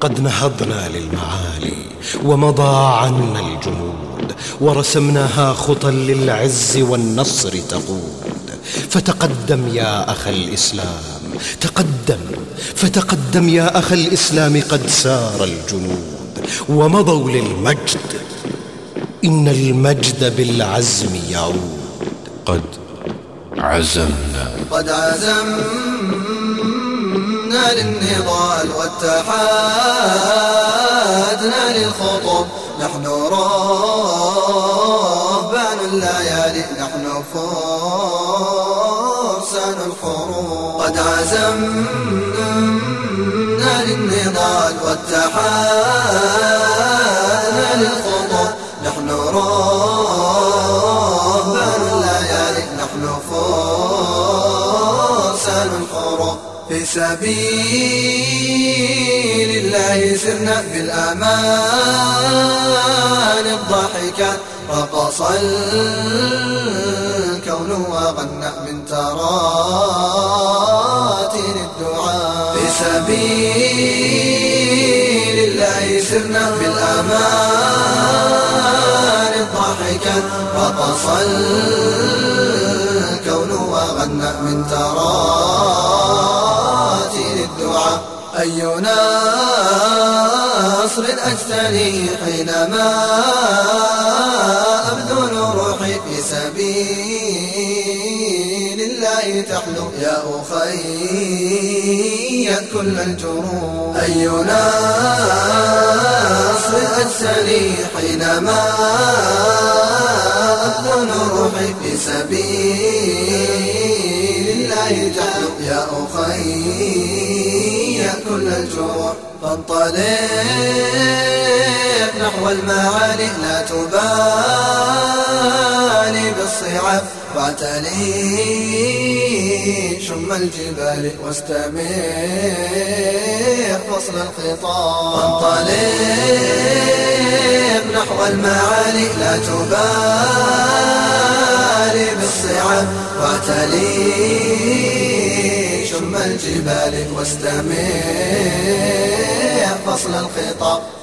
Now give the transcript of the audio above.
قد نهضنا للمعالي ومضى عنا الجمود، ورسمناها خطى للعز والنصر تقود. فتقدم يا أخ الإسلام، فتقدم يا أخ الإسلام، قد سار الجنود ومضوا للمجد، إن المجد بالعزم يعود. قد عزمنا للنضال واتحادنا للخطب، نحن رهبان الليالي، نحن فرسان الحروب. قد عزمنا للنضال واتحادنا للخطب، نحن رهبان الليالي، نحن فرسان الحروب. في سبيل الله سرنا بالأمان الضاحكات، رقص الكون وغنى من تراتيل الدعاء. في سبيل الله سرنا بالأمان الضاحكات، رقص الكون وغنى من تراتيل الدعاء. أي نصر أجتني حينما أبذل روحي في سبيل الله تحلو يا أخي كل الجروح. أي نصر أجتني حينما أبذل روحي في سبيل الله تحلو يا أخي كل الجروح. فانطلق نحو المعالي، لا تبالي بالصعاب، واعتلي شم الجبال واستمر فصل الخطاب. فانطلق نحو المعالي، لا تبالي بالصعاب، واعتلي شم الجبال واستمر فصل الخطاب.